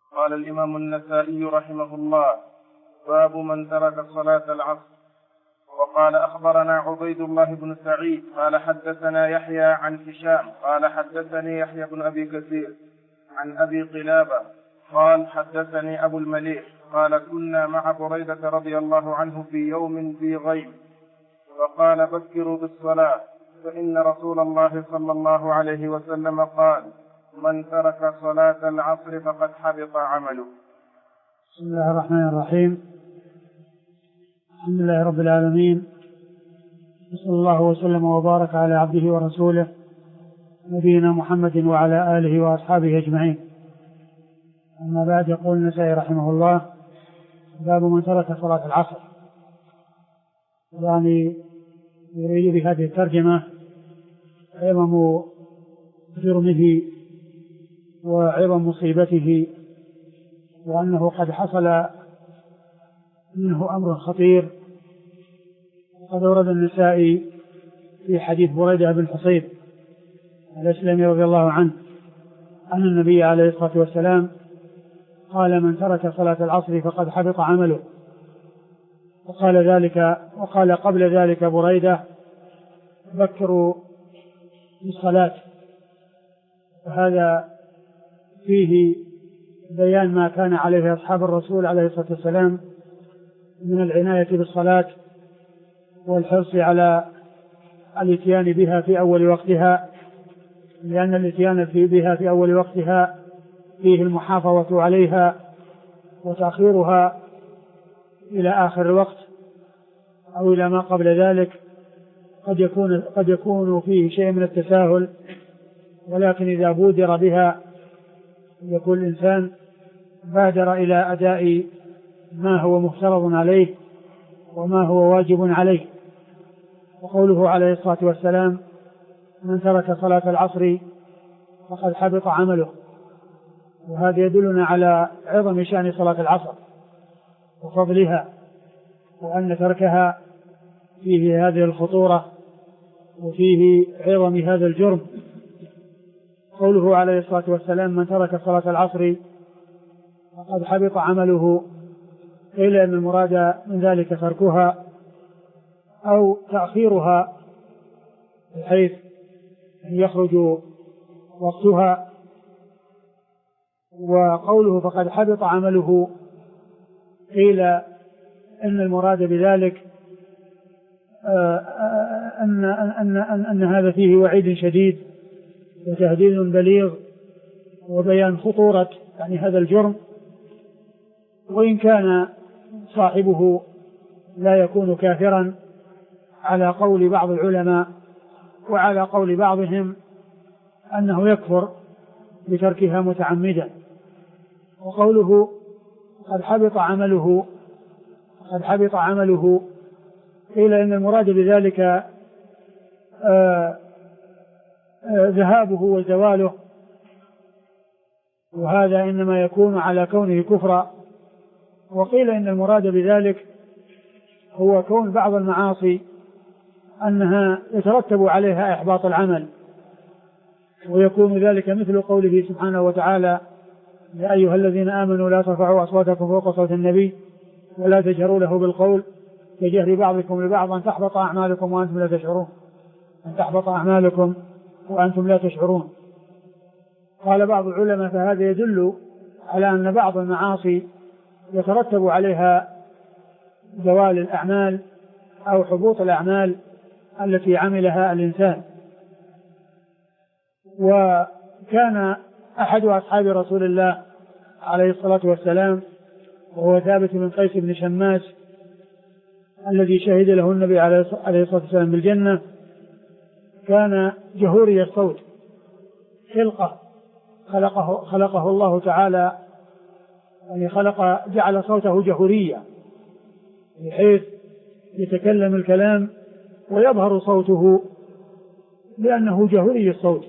قال الإمام النسائي رحمه الله: باب من ترك صلاة العصر. وقال: أخبرنا عبيد الله بن سعيد قال حدثنا يحيى عن هشام قال حدثني يحيى بن أبي كثير عن أبي قلابة قال حدثني أبو المليح قال: كنا مع بريدة رضي الله عنه في يوم في غيم، فقال: بكروا بالصلاة، فإن رسول الله صلى الله عليه وسلم قال: من ترك صلاة العصر فقد حبط عمله. بسم الله الرحمن الرحيم. الحمد لله رب العالمين، صلى الله وسلم وبارك على عبده ورسوله نبينا محمد وعلى آله وأصحابه أجمعين. أما بعد، يقول النسائي رحمه الله: باب من ترك صلاة العصر. يعني يريد بهذه الترجمة عظم جرمه وعظم مصيبته، وأنه قد حصل منه أمر خطير. وقد ورد النسائي في حديث بريدة بن حصيب الأسلمي رضي الله عنه أن النبي عليه الصلاة والسلام قال: من ترك صلاة العصر فقد حبط عمله. وقال قبل ذلك بريدة: بكروا بالصلاة. وهذا فيه بيان ما كان عليه أصحاب الرسول عليه الصلاة والسلام من العناية بالصلاة والحرص على الاتيان بها في أول وقتها، لأن الاتيان بها في أول وقتها فيه المحافظة عليها، وتأخيرها إلى آخر الوقت أو إلى ما قبل ذلك قد يكون فيه شيء من التساهل، ولكن إذا بودر بها يكون الإنسان بادر إلى أداء ما هو مفترض عليه وما هو واجب عليه. وقوله عليه الصلاة والسلام: من ترك صلاة العصر فقد حبط عمله، وهذا يدلنا على عظم شأن صلاة العصر وفضلها، وأن تركها فيه هذه الخطورة وفيه عظم هذا الجرم. قوله عليه الصلاة والسلام: من ترك صلاة العصر فقد حبط عمله، قيل أن المراد من ذلك تركها أو تأخيرها بحيث يخرج وقتها. وقوله فقد حبط عمله قيل أن المراد بذلك أن هذا فيه وعيد شديد وتهديد بليغ وبيان خطورة يعني هذا الجرم، وإن كان صاحبه لا يكون كافرا على قول بعض العلماء، وعلى قول بعضهم أنه يكفر بتركها متعمدا. وقوله قد حبط عمله قيل إن المراد بذلك ذهابه وزواله، وهذا إنما يكون على كونه كفرا. وقيل إن المراد بذلك هو كون بعض المعاصي أنها يترتب عليها إحباط العمل، ويكون ذلك مثل قوله سبحانه وتعالى: يا أيها الذين آمنوا لا ترفعوا أصواتكم فوق صوت النبي ولا تجهروا له بالقول كجهر بعضكم لبعض أن تحبط أعمالكم وأنتم لا تشعرون. قال بعض العلماء: فهذا يدل على أن بعض المعاصي يترتب عليها زوال الأعمال أو حبوط الأعمال التي عملها الإنسان. وكان أحد أصحاب رسول الله عليه الصلاة والسلام وهو ثابت بن قيس بن شماس الذي شهد له النبي عليه الصلاة والسلام بالجنة، كان جهوري الصوت، خلقه الله تعالى، يعني جعل صوته جهوريا بحيث يتكلم الكلام ويظهر صوته لأنه جهوري الصوت.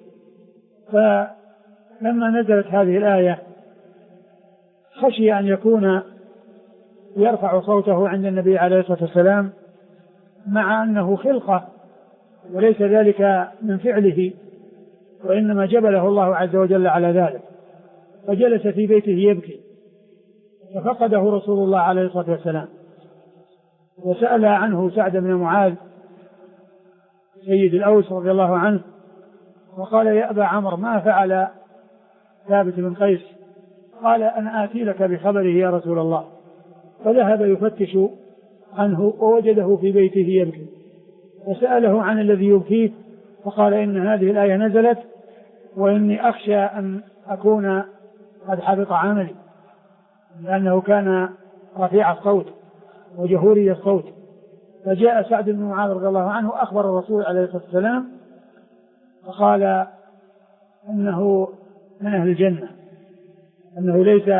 فلما نزلت هذه الآية خشي أن يكون يرفع صوته عند النبي عليه الصلاة والسلام، مع أنه خلقه وليس ذلك من فعله، وإنما جبله الله عز وجل على ذلك. فجلس في بيته يبكي، ففقده رسول الله عليه الصلاة والسلام، وسأل عنه سعد بن معاذ سيد الأوس رضي الله عنه، وقال: يا أبا عمرو، ما فعل ثابت بن قيس؟ قال: أنا آتي لك بخبره يا رسول الله. فذهب يفتش عنه ووجده في بيته يبكي، وسأله عن الذي يبكيه، فقال: إن هذه الآية نزلت وإني أخشى أن أكون قد حبط عملي، لأنه كان رفيع الصوت وجهوري الصوت. فجاء سعد بن معاذ رضي الله عنه أخبر الرسول عليه الصلاة والسلام، فقال إنه من أهل الجنة، أنه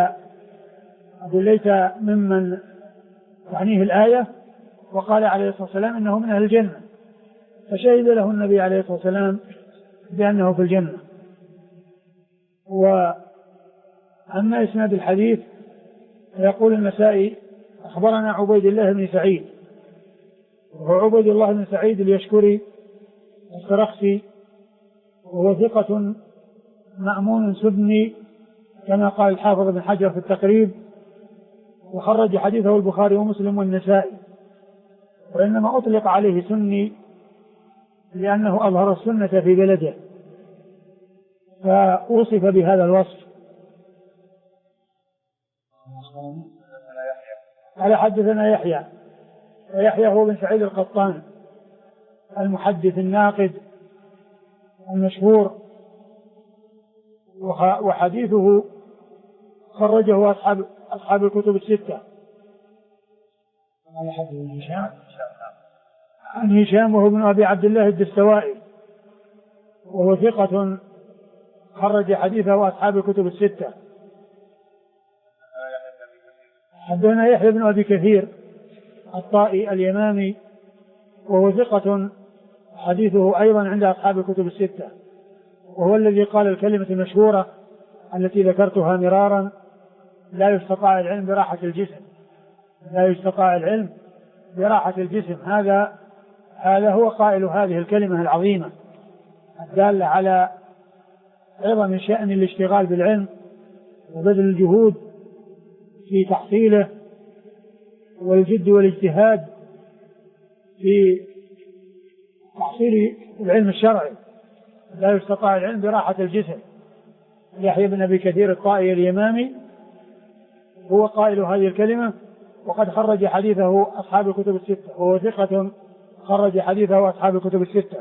ليس ممن تعنيه الآية، وقال عليه الصلاة والسلام إنه من أهل الجنة، فشهد له النبي عليه الصلاة والسلام بأنه في الجنة. وأما إسناد الحديث فيقول النسائي: أخبرنا عبيد الله بن سعيد، وهو عبيد الله بن سعيد اليشكري السرخسي، وهو ثقة مأمون سبني كما قال الحافظ بن حجر في التقريب، وخرج حديثه البخاري ومسلم والنسائي، وإنما أطلق عليه سني لأنه أظهر السنة في بلده فوصف بهذا الوصف. قال: حدثنا يحيى، ويحيى هو بن سعيد القطان المحدث الناقد المشهور، وحديثه خرجه أصحاب الكتب الستة. قال: حدثنا هشام عن هشام وهو ابن أبي عبد الله الدستوائي، وهو ثقة خرج حديثه أصحاب الكتب الستة. حدثنا يحيى بن أبي كثير الطائي اليمامي، وهو ثقة حديثه أيضا عند أصحاب الكتب الستة، وهو الذي قال الكلمة المشهورة التي ذكرتها مرارا: لا يستطاع العلم براحة الجسم، لا يستطاع العلم براحة الجسم. هذا هو قائل هذه الكلمة العظيمة الدالة على عظم شأن الاشتغال بالعلم وبذل الجهود في تحصيله والجد والاجتهاد في تحصيل العلم الشرعي. لا يستطاع العلم براحة الجسم. يحيى بن أبي كثير الطائي اليمامي هو قائل هذه الكلمة، وقد خرج حديثه أصحاب الكتب الستة، وهو ثقة خرج حديثه أصحاب الكتب الستة.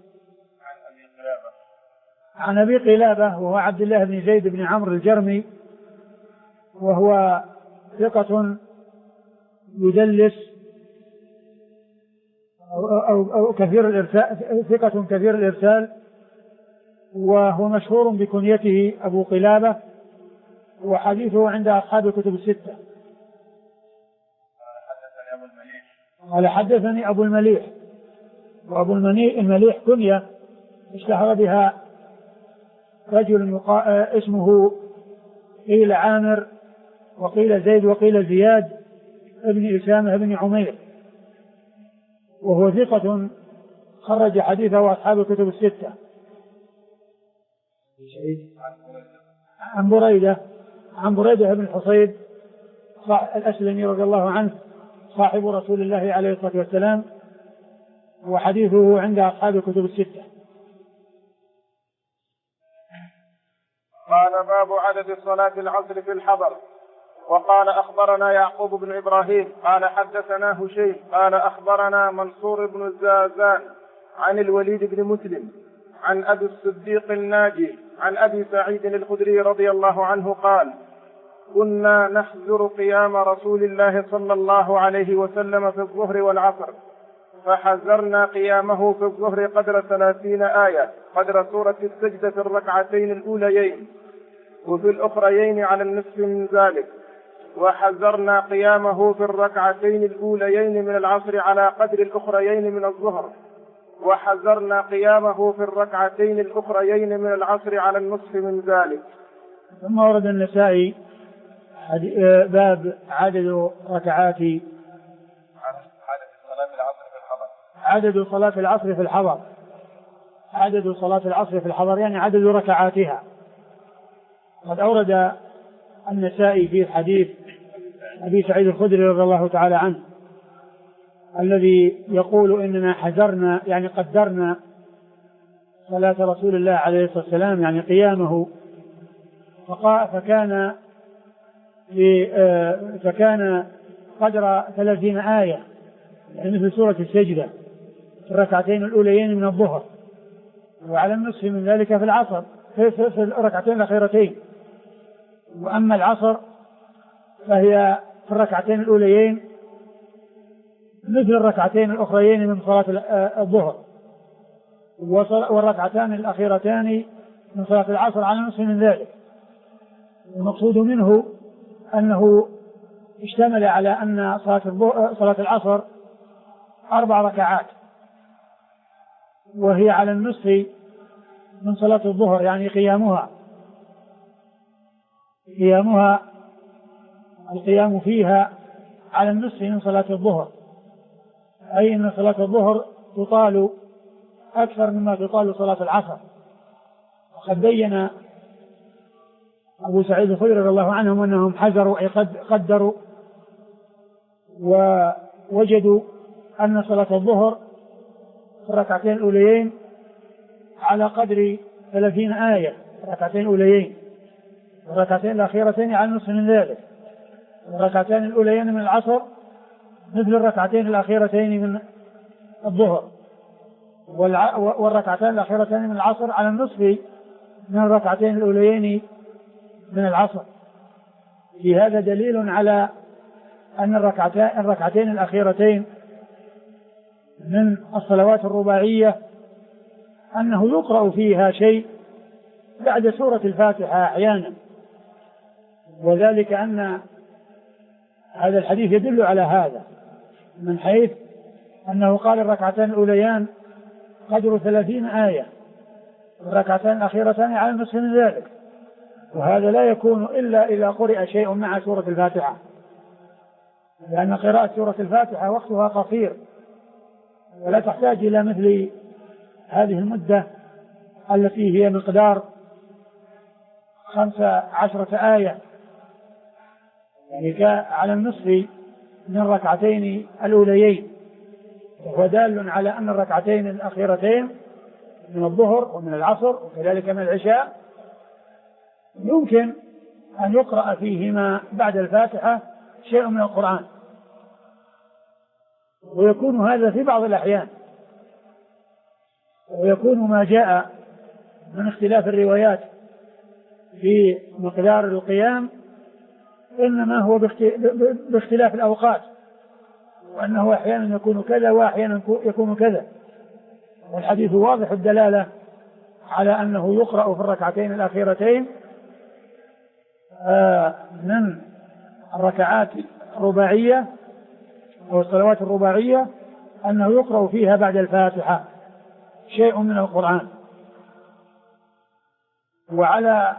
عن أبي قلابة وهو عبد الله بن زيد بن عمرو الجرمي، وهو ثقة يدلس أو كثير الإرسال، ثقة كثير الإرسال، وهو مشهور بكنيته أبو قلابة، وحديثه عند أصحاب الكتب الستة. قال: حدثني أبو المليح، وأبو المليح كنية اشتهر بها رجل اسمه قيل عامر وقيل زيد وقيل زياد ابن إسامة ابن عمير، وهو ثقة خرج حديثه أصحاب الكتب الستة. عن بريدة بن الحصيب الأسلمي رضي الله عنه صاحب رسول الله عليه الصلاة والسلام، وحديثه عند أصحاب الكتب الستة. قال: باب عدد صلاة العصر في الحضر. وقال: أخبرنا يعقوب بن إبراهيم قال حدثنا هشيم قال أخبرنا منصور بن الزازان عن الوليد بن مسلم عن أبي الصديق الناجي عن أبي سعيد الخدري رضي الله عنه قال: كنا نحذر قيام رسول الله صلى الله عليه وسلم في الظهر والعصر، فحذرنا قيامه في الظهر قدر 30 آية، قدر سورة السجدة في الركعتين الأوليين، وفي الأخريين على النصف من ذلك، وحذرنا قيامه في الركعتين الأوليين من العصر على قدر الأخريين من الظهر، وحذرنا قيامه في الركعتين الأخريين من العصر على النصف من ذلك. ثم ورد النسائي باب عدد ركعات عدد صلاة العصر في الحضر، عدد صلاة العصر في الحضر يعني عدد ركعاتها، قد أورد النسائي في حديث أبي سعيد الخدري رضي الله تعالى عنه الذي يقول إننا حذرنا يعني قدرنا صلاة رسول الله عليه الصلاة والسلام يعني قيامه فكان قدر 30 آية يعني مثل سورة السجدة في الركعتين الأوليين من الظهر، وعلى النصف من ذلك في العصر في الركعتين الأخيرتين. وأما العصر فهي في الركعتين الأوليين مثل الركعتين الأخريين من صلاة الظهر، والركعتان الأخيرتان من صلاة العصر على نصف من ذلك. المقصود منه أنه اشتمل على أن صلاة العصر 4 ركعات، وهي على النصف من صلاة الظهر يعني القيام فيها على النصف من صلاة الظهر، أي أن صلاة الظهر تطال أكثر مما تطال صلاة العصر. وقد بين أبو سعيد الخدري رضي الله عنهم أنهم حذروا أي قدروا ووجدوا أن صلاة الظهر في الركعتين الأوليين على قدر 30 آية الركعتين الأوليين، والركعتين الأخيرتين على نصف من ذلك. الركعتين الأوليين من العصر مثل الركعتين الأخيرتين من الظهر، والركعتين الأخيرتين من العصر على النصف من الركعتين الأوليين من العصر. في هذا دليل على أن الركعتين الأخيرتين من الصلوات الرباعية أنه يقرأ فيها شيء بعد سورة الفاتحة أحيانا، وذلك أن هذا الحديث يدل على هذا من حيث أنه قال الركعتان الأوليان قدر 30 آية، الركعتان الأخيرتان على النصف من ذلك، وهذا لا يكون إلا إذا قرأ شيء مع سورة الفاتحة، لأن قراءة سورة الفاتحة وقتها قصير ولا تحتاج إلى مثل هذه المدة التي هي مقدار 15 آية، يعني على النصف من الركعتين الأوليين. وهو دال على أن الركعتين الأخيرتين من الظهر ومن العصر وكذلك من العشاء يمكن أن يقرأ فيهما بعد الفاتحة شيء من القرآن، ويكون هذا في بعض الأحيان، ويكون ما جاء من اختلاف الروايات في مقدار القيام إنما هو باختلاف الأوقات، وأنه أحيانا يكون كذا وأحيانا يكون كذا. والحديث واضح الدلالة على أنه يقرأ في الركعتين الأخيرتين من الركعات الرباعية أو الصلوات الرباعية أنه يقرأ فيها بعد الفاتحة شيء من القرآن. وعلى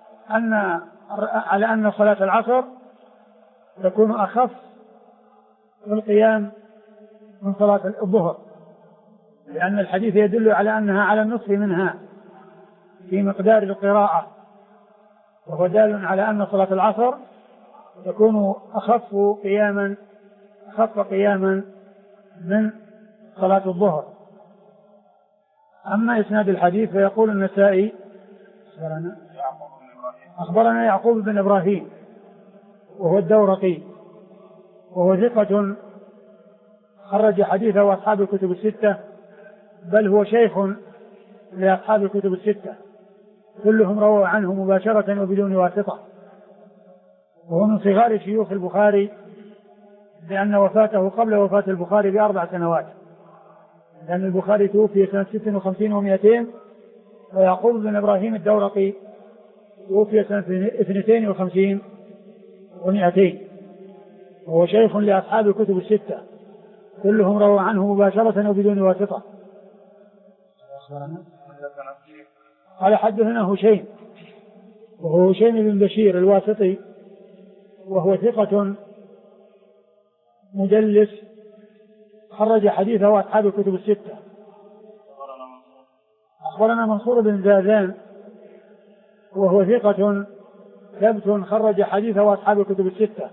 أن صلاة العصر تكون أخف في القيام من صلاة الظهر، لأن الحديث يدل على أنها على النصف منها في مقدار القراءة، وهو دال على أن صلاة العصر تكون أخف قياما من صلاة الظهر. أما إسناد الحديث فيقول النسائي أخبرنا يعقوب بن إبراهيم وهو الدورقي، وهو ثقة خرج حديثه أصحاب الكتب الستة، بل هو شيخ لأصحاب الكتب الستة، كلهم رووا عنه مباشرة وبدون واسطة، وهو من صغار شيوخ البخاري لأن وفاته قبل وفاة البخاري ب4 سنوات، لأن البخاري توفي سنة 56 و200، ويعقوب بن إبراهيم الدورقي توفي سنة 52 و200، وهو شيخ لأصحاب الكتب الستة، كلهم رووا عنه مباشرة وبدون واسطة. قال حدثنا هشيم، وهو هشيم بن بشير الواسطي، وهو ثقة مدلس خرج حديثه أصحاب الكتب الستة. أخبرنا منصور بن زازان، وهو ثقة ثبت خرج حديثه أصحاب الكتب الستة.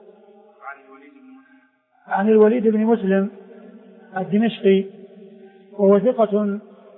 عن الوليد بن مسلم الدمشقي وهو ثقة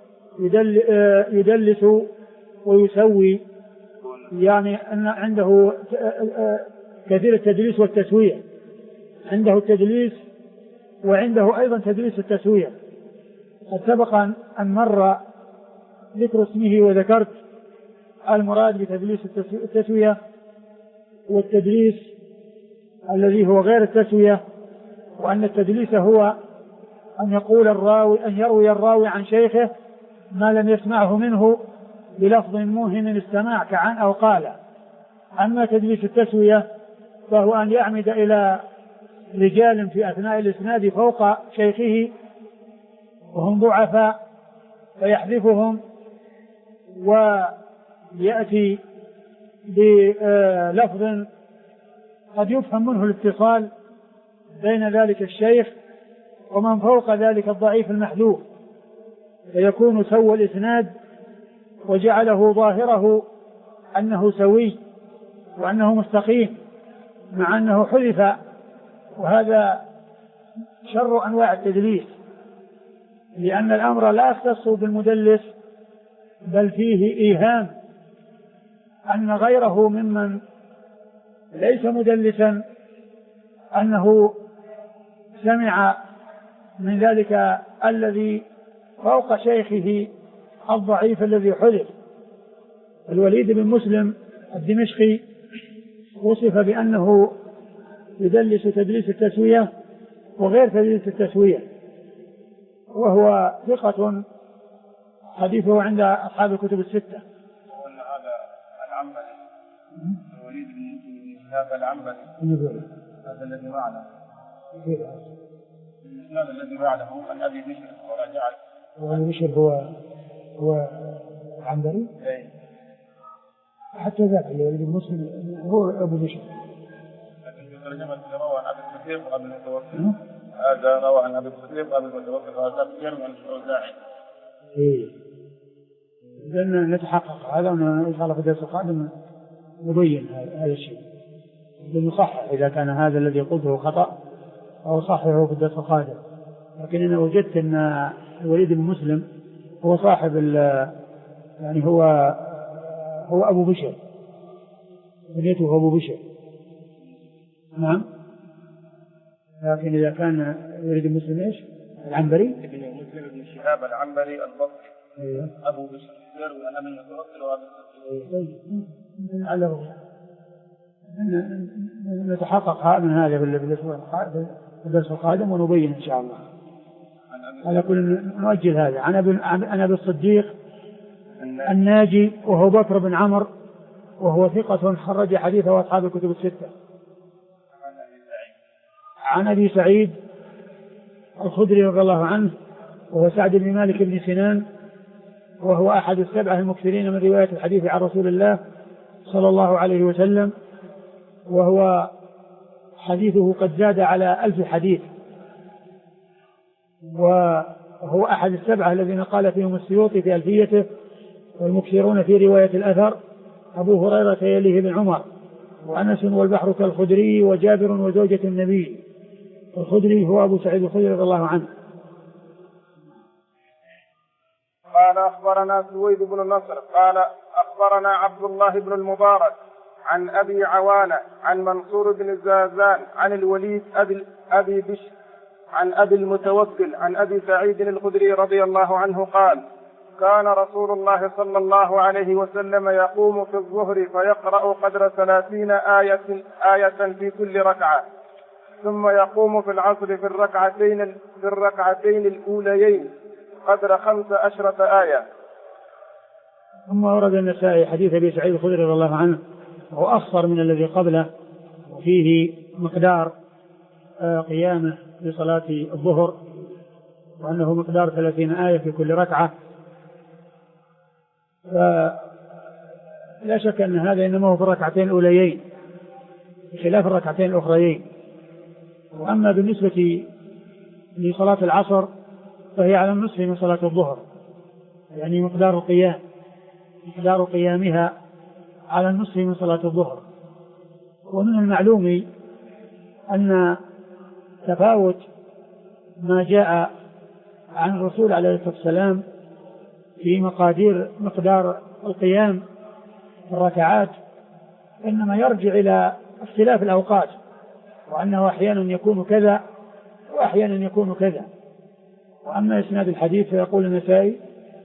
يدلس ويسوي، يعني أن عنده كثير التدليس والتسوية، عنده التدليس وعنده أيضا تدليس التسوية. قد سبق أن مر ذكر اسمه وذكرت المراد بتدليس التسوية والتدليس الذي هو غير التسوية، وأن التدليس هو أن يروي الراوي عن شيخه ما لم يسمعه منه بلفظ موهم السماع كعن أو قال. أما تدليس التسوية فهو أن يعمد إلى رجال في أثناء الإسناد فوق شيخه وهم ضعفاء فيحذفهم ويأتي بلفظ قد يفهم منه الاتصال بين ذلك الشيخ ومن فوق ذلك الضعيف المحذوف، فيكون سوى الإسناد وجعله ظاهره أنه سوي وأنه مستقيم مع أنه حذف. وهذا شر أنواع التدليس، لأن الأمر لا يختص بالمدلس بل فيه إيهام أن غيره ممن ليس مدلسا أنه سمع من ذلك الذي فوق شيخه الضعيف الذي حذف. الوليد بن مسلم الدمشقي وصف بأنه يدلس تدليس التسوية وغير تدليس التسوية، وهو ثقة حديثه عند أصحاب الكتب الستة. وأن هذا العنبري الوليد بن هذا العنبري هذا الذي معنا الإسناد الذي بعده عن أبي بشر ورجع. وأبي بشر هو العنبري؟ حتى ذاك الوليد بن مسلم هو أبو بشر. لكن في ترجمة روى عن أبي الصديق وأبي المتوكل، هذا روى عن أبي الصديق وأبي المتوكل، وهذا كثير من الأوزاعي. لأن نتحقق هذا وإن شاء الله في الدرس القادم نبين هذا الشيء بنصحح إذا كان هذا الذي قلته خطأ أو صححه في الدرس القادم. لكن أنا وجدت أن الوليد بن مسلم هو صاحب يعني هو أبو بشر، بنيته أبو بشر. نعم. لكن إذا كان الوليد بن مسلم إيش؟ العنبري ابن مسلم بن شهاب العنبري البصري. أبو بشر يروي عن أبي المتوكل وأبي الصديق. نتحقق من هذا في الدرس القادم ونبين إن شاء الله. على كل نؤجل هذا. عن أبي الصديق الناجي وهو بكر بن عمرو وهو ثقة خرج حديثه أصحاب الكتب الستة. عن أبي سعيد الخدري رضي الله عنه وهو سعد بن مالك بن سنان وهو أحد السبعة المكثرين من رواية الحديث عن رسول الله صلى الله عليه وسلم، وهو حديثه قد زاد على 1000 حديث، وهو أحد السبعة الذين قال فيهم السيوطي في ألفيته والمكثرون في رواية الأثر أبو هريرة يليه بن عمر وأنس والبحر كالخدري وجابر وزوجة النبي. الخدري هو أبو سعيد الخدري رضي الله عنه. قال أخبرنا سويد بن النصر قال أخبرنا عبد الله بن المبارك عن أبي عوانة عن منصور بن الزازان عن الوليد أبي بشر عن أبي المتوكل عن أبي سعيد الخدري رضي الله عنه قال: كان رسول الله صلى الله عليه وسلم يقوم في الظهر فيقرأ قدر 30 آية في كل ركعة، ثم يقوم في العصر في الركعتين الأوليين قدر 15 آية. ثم ورد النسائي حديث أبي سعيد الخدري رضي الله عنه وهو أخصر من الذي قبله، وفيه مقدار قيامه لصلاة الظهر، وأنه مقدار 30 آية في كل ركعة. فلا شك أن هذا إنما هو في الركعتين الأوليين بخلاف الركعتين الأخريين. وأما بالنسبة لصلاة العصر فهي على النصف من صلاة الظهر، يعني مقدار قيامها على النصف من صلاة الظهر. ومن المعلوم أن تفاوت ما جاء عن الرسول عليه الصلاة والسلام في مقدار القيام الركعات إنما يرجع إلى اختلاف الأوقات، وأنه أحيانا يكون كذا وأحيانا يكون كذا. وأما إسناد الحديث فيقول النسائي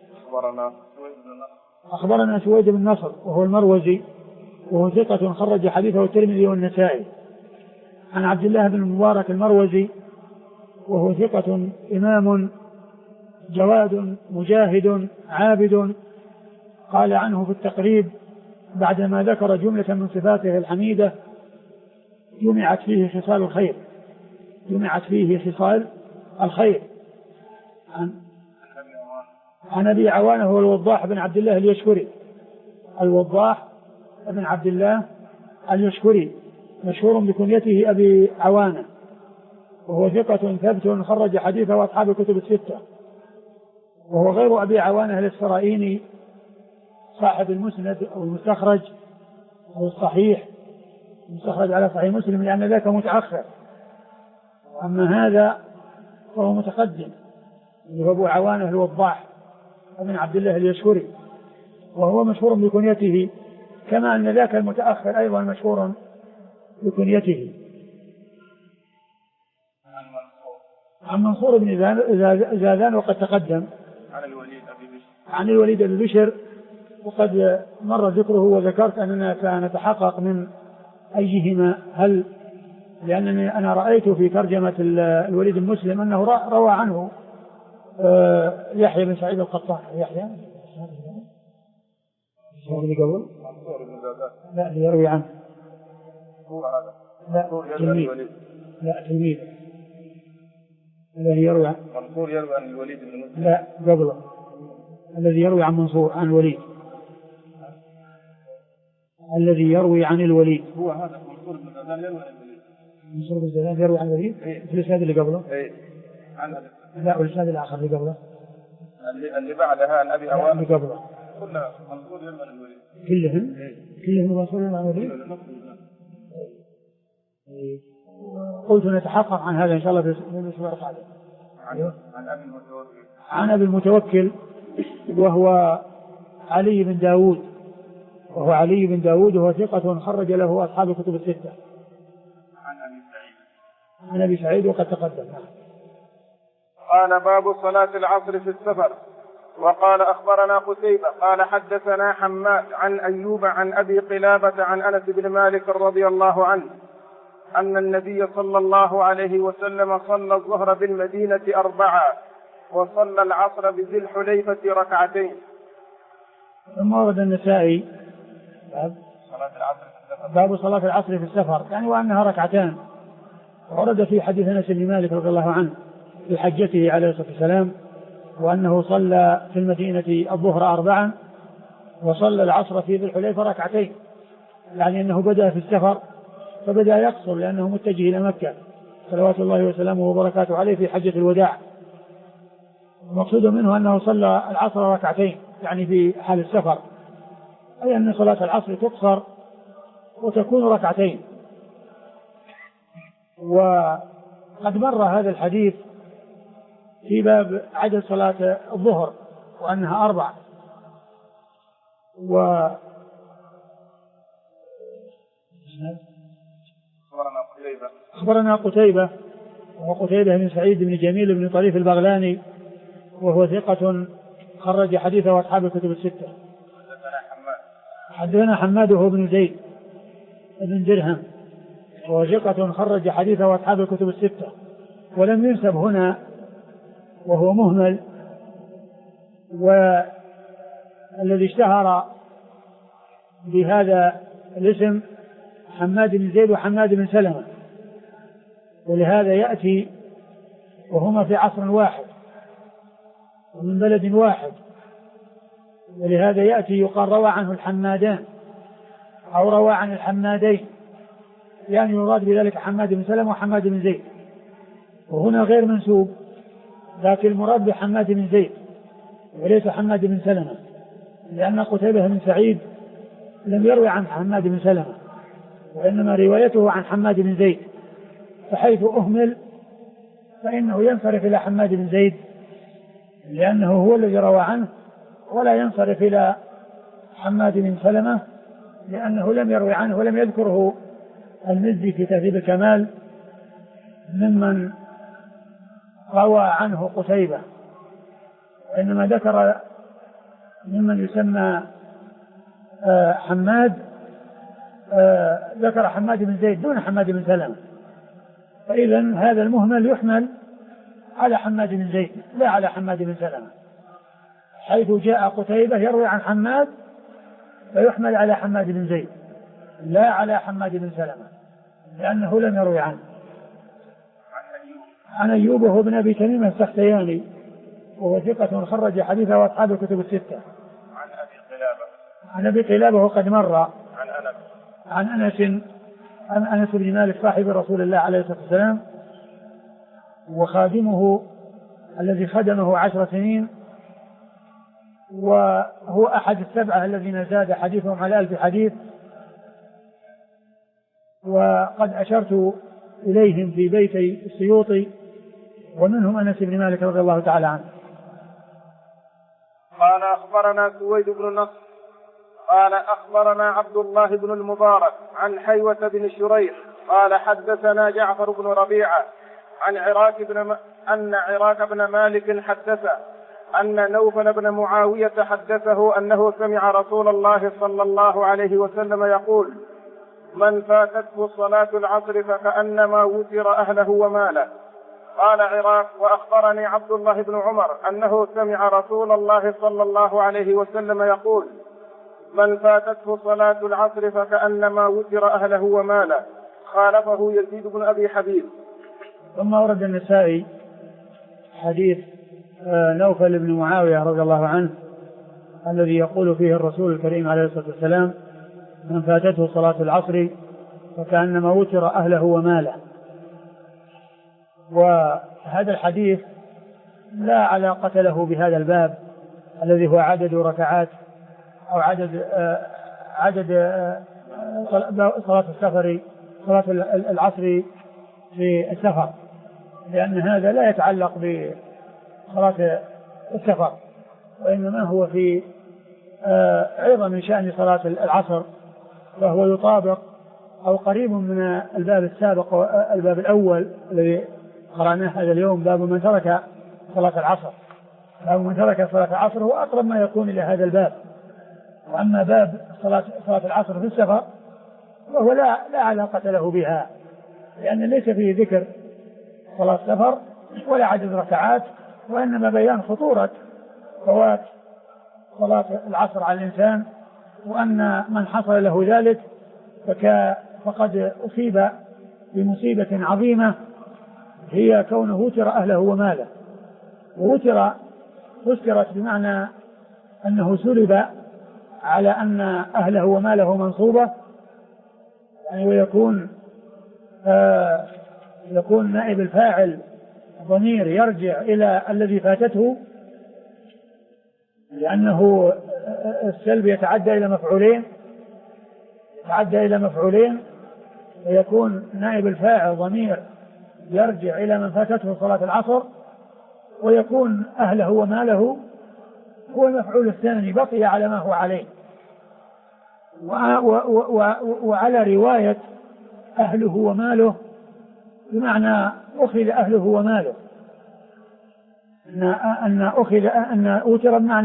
أخبرنا سويد بن نصر وهو المروزي وهو ثقة خرج حديثه الترمذي والنسائي، عن عبد الله بن المبارك المروزي وهو ثقة إمام جواد مجاهد عابد، قال عنه في التقريب بعدما ذكر جملة من صفاته الحميدة جمعت فيه خصال الخير، جمعت فيه خصال الخير. عن أبي عوانة هو الوضاح بن عبد الله اليشكري، الوضاح بن عبد الله اليشكري مشهور بكنيته أبي عوانة، وهو ثقة ثبت خرج حديثه وأصحاب الكتب الستة، وهو غير أبي عوانة الإسرائيلي صاحب المسند أو المستخرج أو الصحيح، المستخرج على صحيح مسلم لأن ذاك متأخر، أما هذا فهو متقدم، وهو أبو عوانة الوضاح بن عبد الله اليشكري، وهو مشهور بكنيته كما أن ذاك المتأخر أيضا مشهور بكنيته. عن منصور بن زادان وقد تقدم، عن الوليد بن بشر وقد مر ذكره، وذكرت أننا سنتحقق من أيهما هل، لأنني أنا رأيت في ترجمة الوليد المسلم أنه روى عنه يحيى بن سعيد القطان. يحيى اللي قبل لا اللي يروي عنه هو هذا، لا تلميذ، لا تلميذ الذي يروي عن منصور يروي عن الوليد بن مسلم، لا قبله الذي يروي عن منصور عن الوليد، الذي يروي عن الوليد هو هذا منصور بن زادان يروي عن الوليد، منصور بن زادان يروي عن الوليد في الإسناد اللي قبله لا والإسناد الآخر اللي قبله اللي بعدها عن أبي عوانة اللي قبله كلها منصور يروي عن الوليد، كلهم منصور يروي عن الوليد. قلت نتحقق عن هذا إن شاء الله في الأسبوع القادم. عن أبي المتوكل وهو علي بن داود، وهو علي بن داود وهو ثقة خرج له أصحاب الكتب الستة. عن أبي سعيد وقد تقدم. قال باب صلاة العصر في السفر. وقال أخبرنا قتيبة قال حدثنا حماد عن أيوب عن أبي قلابة عن أنس بن مالك رضي الله عنه أن النبي صلى الله عليه وسلم صلى الظهر بالمدينة 4 وصلى العصر بذي الحليفة 2. ثم ورد النسائي باب صلاة العصر في السفر، يعني وأنها 2. ورد في حديث أنس بن مالك رضي الله عنه في حجته عليه الصلاة والسلام وأنه صلى في المدينة الظهر 4 وصلى العصر في ذي الحليفة 2، يعني أنه بدأ في السفر فبدأ يقصر لأنه متجه إلى مكة صلوات الله وسلامه وبركاته عليه في حجة الوداع. المقصود منه أنه صلى العصر 2 يعني في حال السفر، أي أن صلاة العصر تقصر وتكون 2. وقد مر هذا الحديث في باب عدد صلاة الظهر وأنها 4. أخبرنا قتيبة وهو قتيبة بن سعيد بن جميل بن طريف البغلاني وهو ثقة خرج حديثه أصحاب الكتب الستة. حدثنا حماد وهو بن زيد بن درهم وهو ثقة خرج حديثه أصحاب الكتب الستة، ولم ينسب هنا وهو مهمل، والذي اشتهر بهذا الاسم حماد بن زيد وحماد بن سلمة، ولهذا يأتي وهما في عصر واحد ومن بلد واحد، ولهذا يأتي يقال روى عنه الحمادان أو روى عن الحمادين، يعني يراد بذلك حماد بن سلمة وحماد بن زيد، وهنا غير منسوب، لكن المراد بحماد بن زيد وليس حماد بن سلمة، لأن قتيبة بن سعيد لم يروي عن حماد بن سلمة، وإنما روايته عن حماد بن زيد، فحيث أهمل فإنه ينصرف إلى حماد بن زيد لأنه هو الذي روى عنه، ولا ينصرف إلى حماد بن سلمة لأنه لم يروي عنه ولم يذكره المزي في تهذيب الكمال ممن روى عنه قتيبة، وإنما ذكر ممن يسمى حماد، ذكر حماد بن زيد دون حماد بن سلمة، فإذا هذا المهمل يحمل على حماد بن زيد لا على حماد بن سلمة، حيث جاء قتيبة يروي عن حماد فيحمل على حماد بن زيد لا على حماد بن سلمة لأنه لم يروي عنه. عن أيوب هو بن أبي تميم السختياني وهو ثقة خرج حديثه وأصحاب الكتب الستة. عن أبي قلابة وقد مر. عن أنس بن مالك صاحب رسول الله عليه الصلاة والسلام وخادمه الذي خدمه 10 سنين، وهو أحد السبعة الذين زاد حديثهم على 1000 حديث، وقد أشرت إليهم في بيتي السيوطي، ومنهم أنس بن مالك رضي الله تعالى عنه. قال أخبرنا سويد بن نصر قال أخبرنا عبد الله بن المبارك عن حيوة بن شريح قال حدثنا جعفر بن ربيعة عن أن عراك بن مالك حدث أن نوفل بن معاوية حدثه أنه سمع رسول الله صلى الله عليه وسلم يقول: من فاتته صلاة العصر فكأنما وتر أهله وماله. قال عراك: وأخبرني عبد الله بن عمر أنه سمع رسول الله صلى الله عليه وسلم يقول: من فاتته صلاة العصر فكأنما وتر أهله وماله. خالفه يزيد بن أبي حبيب. ثم ورد النسائي حديث نوفل بن معاوية رضي الله عنه الذي يقول فيه الرسول الكريم عليه الصلاة والسلام: من فاتته صلاة العصر فكأنما وتر أهله وماله. وهذا الحديث لا علاقة له بهذا الباب الذي هو عدد ركعات أو عدد صلاة السفر، صلاة العصر في السفر، لأن هذا لا يتعلق بصلاة السفر، وإنما هو في عظم من شأن صلاة العصر، وهو يطابق أو قريب من الباب السابق والباب الأول الذي قرأناه هذا اليوم، باب من ترك صلاة العصر. باب من ترك صلاة العصر هو أقرب ما يكون إلى هذا الباب، وأما باب صلاة العصر في السفر وهو لا علاقة له بها، لأن ليس فيه ذكر صلاة السفر ولا عدد ركعات، وإنما بيان خطورة فوات صلاة العصر على الإنسان، وأن من حصل له ذلك فقد أصيب بمصيبة عظيمة هي كونه وتر أهله وماله. ووتر فسرت بمعنى أنه سلب على أن أهله وماله منصوبة، يعني ويكون يكون نائب الفاعل ضمير يرجع إلى الذي فاتته، لأنه السلب يتعدى إلى مفعولين، ويكون نائب الفاعل ضمير يرجع إلى من فاتته صلاة العصر، ويكون أهله وماله هو المفعول الثاني بقي على ما هو عليه. وعلى رواية أهله وماله بمعنى أخذ أهله وماله، أن أوتر بمعنى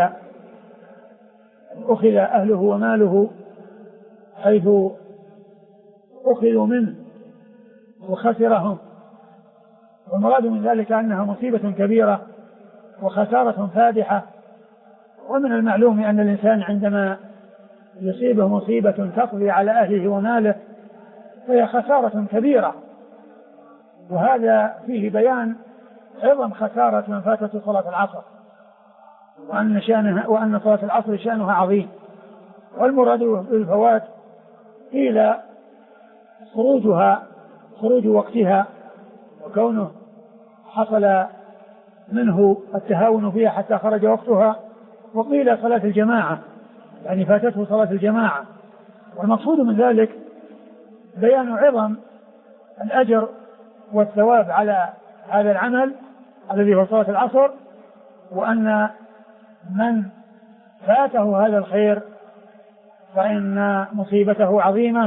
أخذ أهله وماله، حيث أخذوا منه وخسرهم. والمراد من ذلك أنها مصيبة كبيرة وخسارة فادحة. ومن المعلوم أن الإنسان عندما يصيبه مصيبة تقضي على أهله وماله فهي خسارة كبيرة، وهذا فيه بيان عظم خسارة من فاتته صلاة العصر، وأن صلاة العصر شأنها عظيم. والمراد بالفوات قيل خروج وقتها وكونه حصل منه التهاون فيها حتى خرج وقتها، وقيل صلاة الجماعة يعني فاتته صلاة الجماعة. والمقصود من ذلك بيان عظم الأجر والثواب على هذا العمل الذي هو صلاة العصر، وأن من فاته هذا الخير فإن مصيبته عظيمة،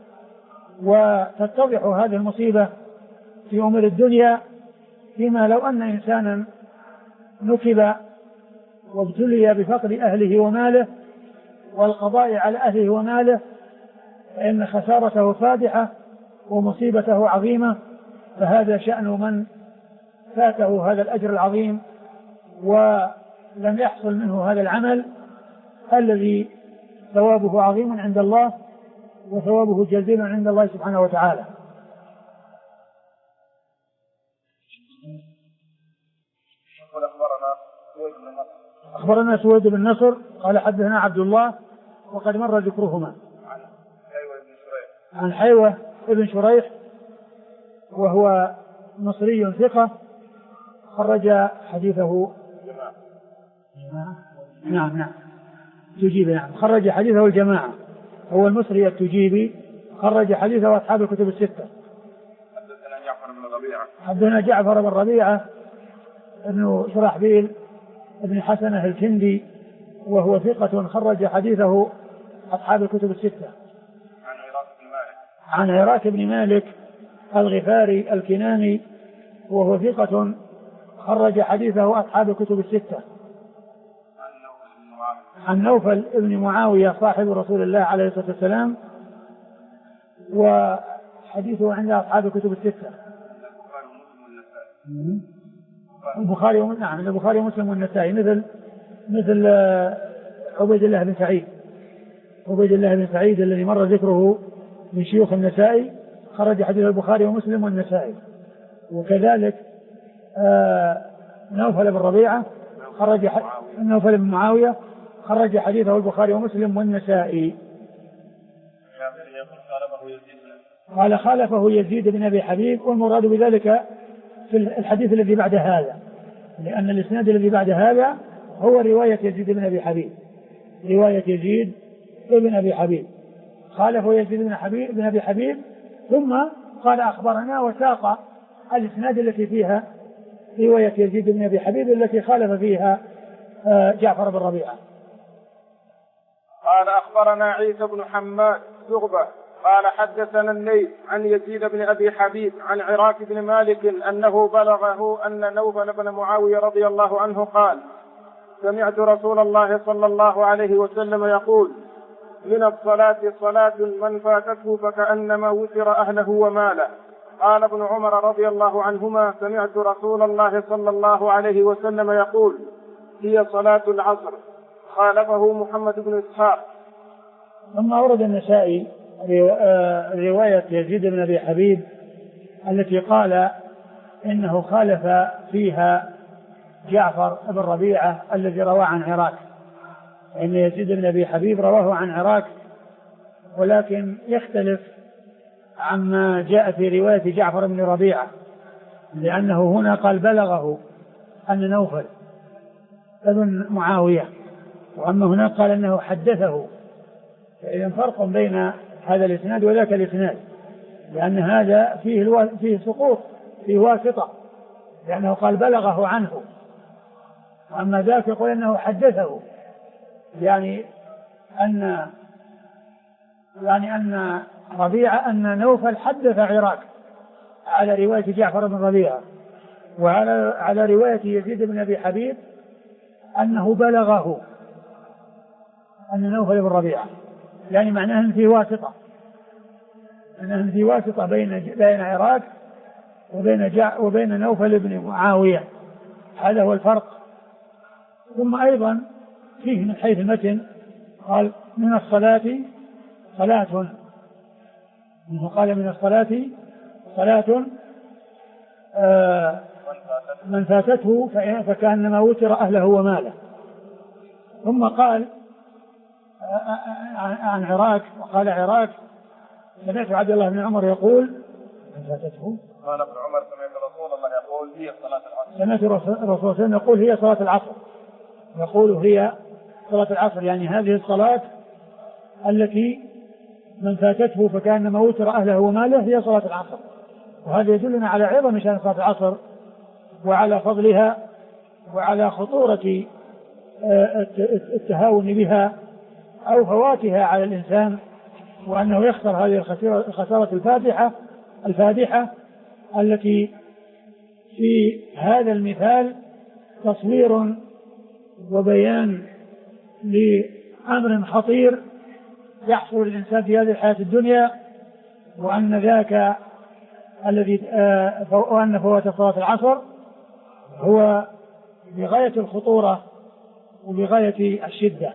وتتضح هذه المصيبة في أمور الدنيا، فيما لو أن إنسانا نكب وابتلي بفقد أهله وماله والقضاء على أهله وماله فإن خسارته فادحة ومصيبته عظيمة. فهذا شأن من فاته هذا الأجر العظيم ولم يحصل منه هذا العمل الذي ثوابه عظيم عند الله وثوابه جزيل عند الله سبحانه وتعالى. أخبرنا سويد بن نصر قال حدثنا عبد الله وقد مر ذكرهما عن حيوة ابن شريح وهو مصري ثقة خرج حديثه نعم تجيبي نعم خرج حديثه الجماعة، هو المصري التجيبي خرج حديثه أصحاب الكتب الستة. حدثنا جعفر بن ربيعة ابن شرحبيل ابن حسنة الكندي وهو ثقة خرج حديثه أصحاب الكتب الستة. عن عراك بن مالك الغفاري الكناني وهو ثقة خرج حديثه أصحاب الكتب الستة. عن نوفل بن معاوية صاحب رسول الله عليه الصلاة والسلام وحديثه عند أصحاب الكتب الستة. البخاري نعم البخاري ومسلم والنسائي مثل عبيد الله بن سعيد. عبيد الله بن سعيد الذي مر ذكره من شيوخ النسائي خرج حديث البخاري ومسلم والنسائي. وكذلك نوفل بن ربيعة خرج نوفل بن معاوية خرج حديثه البخاري ومسلم والنسائي. قال خالفه يزيد بن أبي حبيب، والمراد بذلك في الحديث الذي بعد هذا، لأن الإسناد الذي بعد هذا هو رواية يزيد بن أبي حبيب، رواية يزيد بن أبي حبيب. خالفه يزيد بن أبي حبيب ثم قال أخبرنا وساق الإسناد التي فيها رواية يزيد بن أبي حبيب التي خالف فيها جعفر بن ربيعة. قال أخبرنا عيسى بن حماد زغبة قال حدثنا الليث عن يزيد بن أبي حبيب عن عراك بن مالك أنه بلغه أن نوفل بن معاوية رضي الله عنه قال سمعت رسول الله صلى الله عليه وسلم يقول من الصلاة صلاة من فاتته فكأنما وتر أهله وماله. قال ابن عمر رضي الله عنهما سمعت رسول الله صلى الله عليه وسلم يقول هي صلاة العصر. خالفه محمد بن إسحاق. ثم أورد النسائي رواية يزيد بن أبي حبيب التي قال إنه خالف فيها جعفر بن ربيعة الذي رواه عن عراك، إن يزيد بن أبي حبيب رواه عن عراك ولكن يختلف عما جاء في رواية جعفر بن ربيعة، لأنه هنا قال بلغه أن نوفل ابن معاوية، وأما هناك قال أنه حدثه. فإذا فرق بين هذا الإسناد وذاك الإسناد، لأن هذا فيه سقوط فيه واسطة، لأنه قال بلغه عنه، أما ذاك يقول أنه حدثه، يعني أن ربيعة أن نوفل حدث عراك على رواية جعفر بن ربيعة، وعلى رواية يزيد بن أبي حبيب أنه بلغه أن نوفل بن ربيعة، يعني معناه أن في واسطة بين عراك وبين نوفل بن معاوية. هذا هو الفرق. ثم أيضا فيه من حيث المتن قال من الصلاة صلاة، منه قال من الصلاة صلاة من فاتته فكأنما وتر أهله وماله. ثم قال عن عراك، وقال عراك سمعت عبد الله بن عمر يقول من فاتته، قال ابن عمر سمعت رسول الله يقول هي صلاة العصر، سمعت الرسول يقول هي صلاة العصر، يقول هي صلاة العصر، يعني هذه الصلاة التي من فاتته فكأنما وتر أهله وماله هي صلاة العصر. وهذا يدلنا على عظم شأن صلاة العصر وعلى فضلها وعلى خطورة التهاون بها أو فواتها على الإنسان، وأنه يخسر هذه الخسارة الفادحة التي في هذا المثال تصوير وبيان لأمر خطير يحصل الإنسان في هذه الحياة الدنيا، وأن ذاك وأن فوات صلاة العصر هو بغاية الخطورة وبغاية الشدة.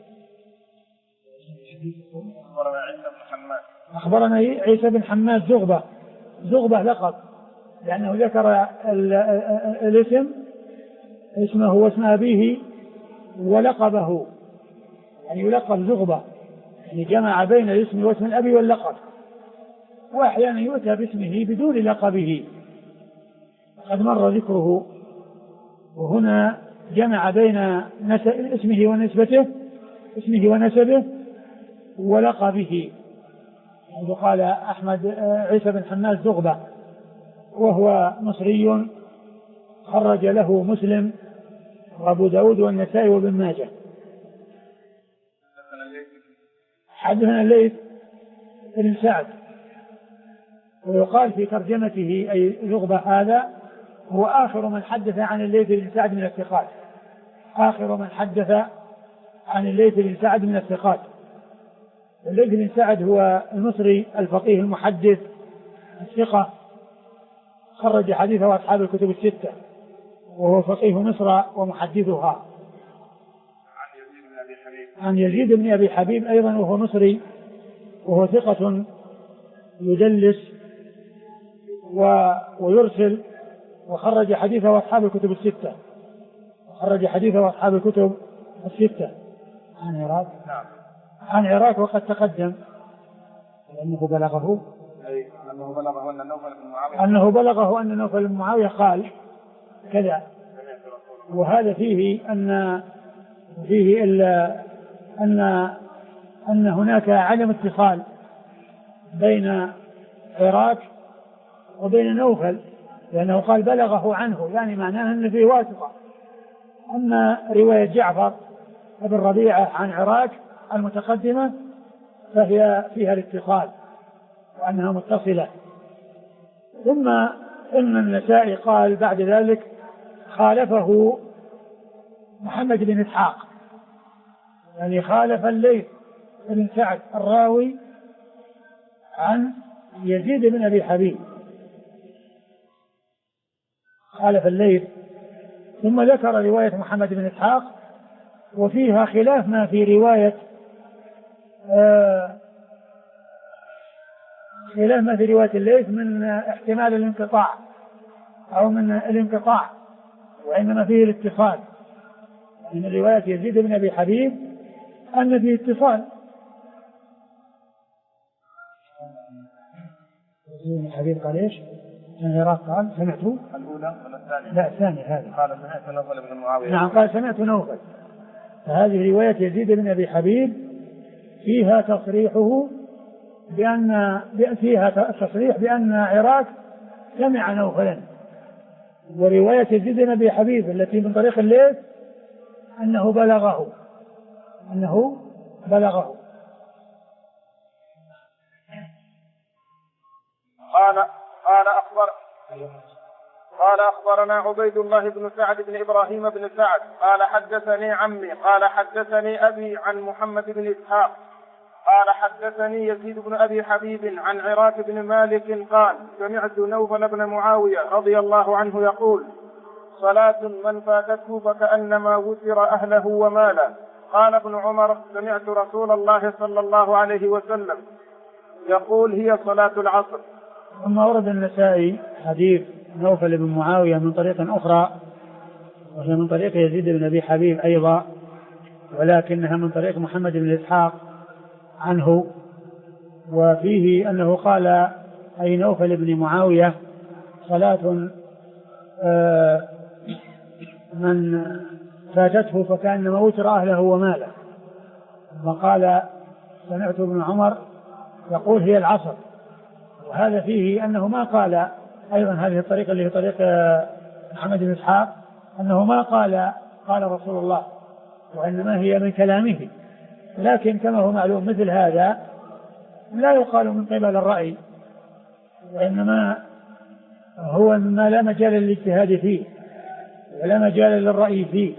أخبرنا عيسى بن حماد زغبة لقب، لأنه ذكر الاسم اسمه واسم أبيه ولقبه، يعني يلقب زغبة، يعني جمع بين الاسم واسم الأبي واللقب، وأحيانا يؤتى باسمه بدون لقبه قد مر ذكره، وهنا جمع بين اسمه ونسبه ولقبه. قال أحمد عيسى بن حماد زغبة، وهو مصري خرج له مسلم وأبو داود والنسائي وابن ماجه. حدثنا الليث بن سعد، ويقال في ترجمته أي زغبة هذا هو آخر من حدث عن الليث بن سعد من الثقات، آخر من حدث عن الليث بن سعد من الثقات. الليث بن سعد هو المصري الفقيه المحدث الثقة، خرج حديثه أصحاب الكتب الستة، وهو فقيه مصر ومحدثها. عن يزيد بن أبي حبيب أيضا وهو مصري، وهو ثقة يدلس ويرسل، وخرج حديثه أصحاب الكتب الستة. عن عراك وقد تقدم أنه بلغه أن نوفل بن معاوية قال كذا. وهذا فيه أن هناك عدم اتصال بين عراك وبين نوفل، لأنه قال بلغه عنه، يعني معناه أن فيه واسطة. أما رواية جعفر بن ربيعة عن عراك المتقدمة فهي فيها الاتصال وأنها متصلة. ثم إن النسائي قال بعد ذلك خالفه محمد بن إسحاق، يعني خالف الليث بن سعد الراوي عن يزيد بن أبي حبيب، خالف الليث. ثم ذكر رواية محمد بن إسحاق وفيها خلاف ما في رواية الليث من احتمال الانقطاع أو من الانقطاع، وإنما فيه الاتصال. من رواية يزيد بن أبي حبيب أن فيه اتصال. يزيد بن حبيب قال إيش؟ العراق قال سمعته الأولى ولا الثانية؟ لا الثانية. هذا قال سمعت نوفل بن معاوية. نعم قال سمعت نوفل. فهذه رواية يزيد بن أبي حبيب فيها تصريح بأن عراك سمع نوفلا، ورواية يزيد بن أبي حبيب التي من طريق الليث أنه بلغه. قال أخبرنا عبيد الله بن سعد بن إبراهيم بن سعد قال حدثني عمي قال حدثني أبي عن محمد بن إسحاق قال حدثني يزيد بن أبي حبيب عن عراك بن مالك قال سمعت نوفل بن معاوية رضي الله عنه يقول صلاة من فاتته فكأنما وتر أهله وماله. قال ابن عمر سمعت رسول الله صلى الله عليه وسلم يقول هي صلاة العصر. ثم ورد النسائي حديث نوفل بن معاوية من طريق أخرى، وهي من طريق يزيد بن أبي حبيب أيضا، ولكنها من طريق محمد بن إسحاق عنه، وفيه أنه قال أي نوفل بن معاوية صلاة من فاتته فكأنما وتر أهله وماله. وقال سمعت ابن عمر يقول هي العصر. وهذا فيه أنه ما قال أيضا هذه الطريقة اللي هي طريق محمد بن إسحاق أنه ما قال رسول الله، وإنما هي من كلامه. لكن كما هو معلوم مثل هذا لا يقال من قبل الرأي، وإنما هو مما لا مجال للاجتهاد فيه ولا مجال للرأي فيه.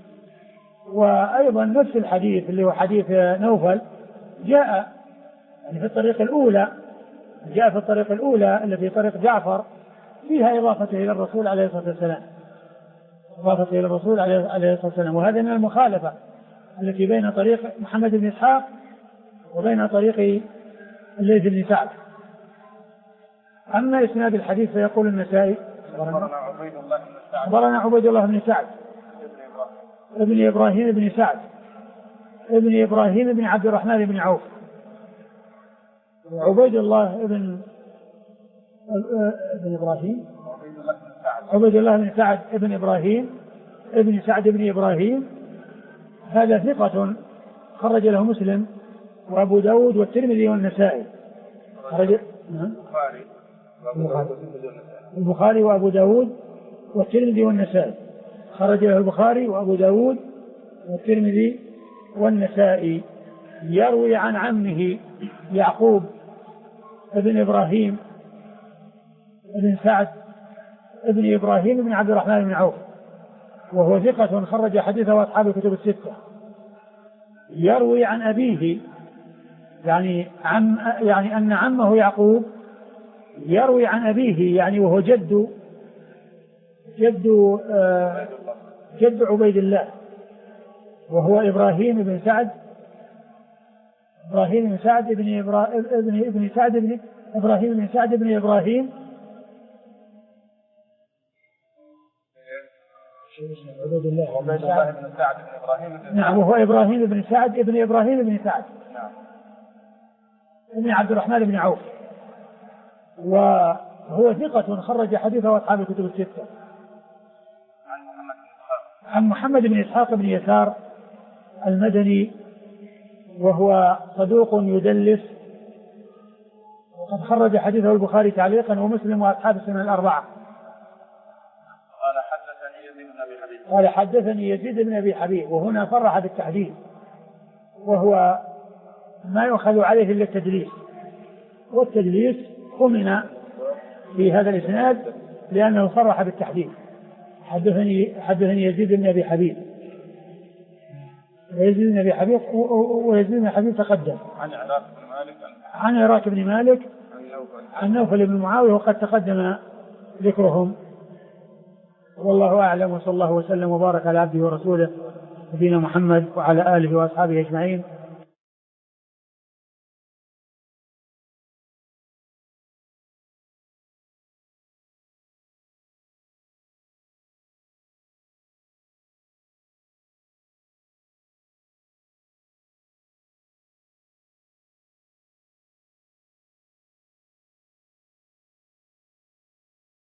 وأيضا نفس الحديث اللي هو حديث نوفل جاء يعني في الطريق الأولى، جاء في الطريق الأولى اللي في طريق جعفر فيها إضافته إلى الرسول عليه الصلاة والسلام، إضافته إلى الرسول عليه الصلاة والسلام. وهذا من المخالفة التي بين طريق محمد بن إسحاق وبين طريق الليث بن سعد. أما إسناد الحديث فيقول النسائي أخبرنا عبيد الله بن سعد ابن إبراهيم بن سعد ابن إبراهيم بن عبد الرحمن بن عوف. عبيد الله بن إبراهيم عبيد الله بن سعد ابن إبراهيم ابن سعد بن إبراهيم، هذا ثقة خرج له مسلم وأبو داود والترمذي والنسائي. البخاري وأبو داود والترمذي والنسائي، خرج له البخاري وأبو داود والترمذي والنسائي. يروي عن عمه يعقوب ابن إبراهيم ابن سعد ابن إبراهيم بن عبد الرحمن بن عوف، وهو ثقة خرج حديثه أصحاب الكتب الستة. يروي عن أبيه يعني أن عمه يعقوب يروي عن أبيه يعني وهو جد عبيد الله، وهو إبراهيم بن سعد ابن سعد بن إبراهيم بن سعد بن إبراهيم عبيد الله بن سعد بن إبراهيم. نعم، وهو إبراهيم بن سعد بن إبراهيم بن سعد بن عبد الرحمن بن عوف، وهو ثقة خرج حديثه أصحاب الكتب الستة. عن محمد بن إسحاق بن يسار المدني، وهو صدوق يدلس، وقد خرج حديثه البخاري تعليقا ومسلم وأصحاب السنن الأربعة. قال حدثني يزيد بن أبي حبيب، وهنا صرح بالتحديد، وهو ما يؤخذ عليه إلا التدليس، والتدليس ضمن في هذا الإسناد لأنه صرح بالتحديد. حدثني يزيد بن أبي حبيب، ويزيد بن أبي حبيب تقدم عن عراك بن مالك عن نوفل بن معاوية، وقد تقدم ذكرهم. والله أعلم، وصلى الله وسلم وبارك على عبده ورسوله نبينا محمد وعلى آله وأصحابه أجمعين.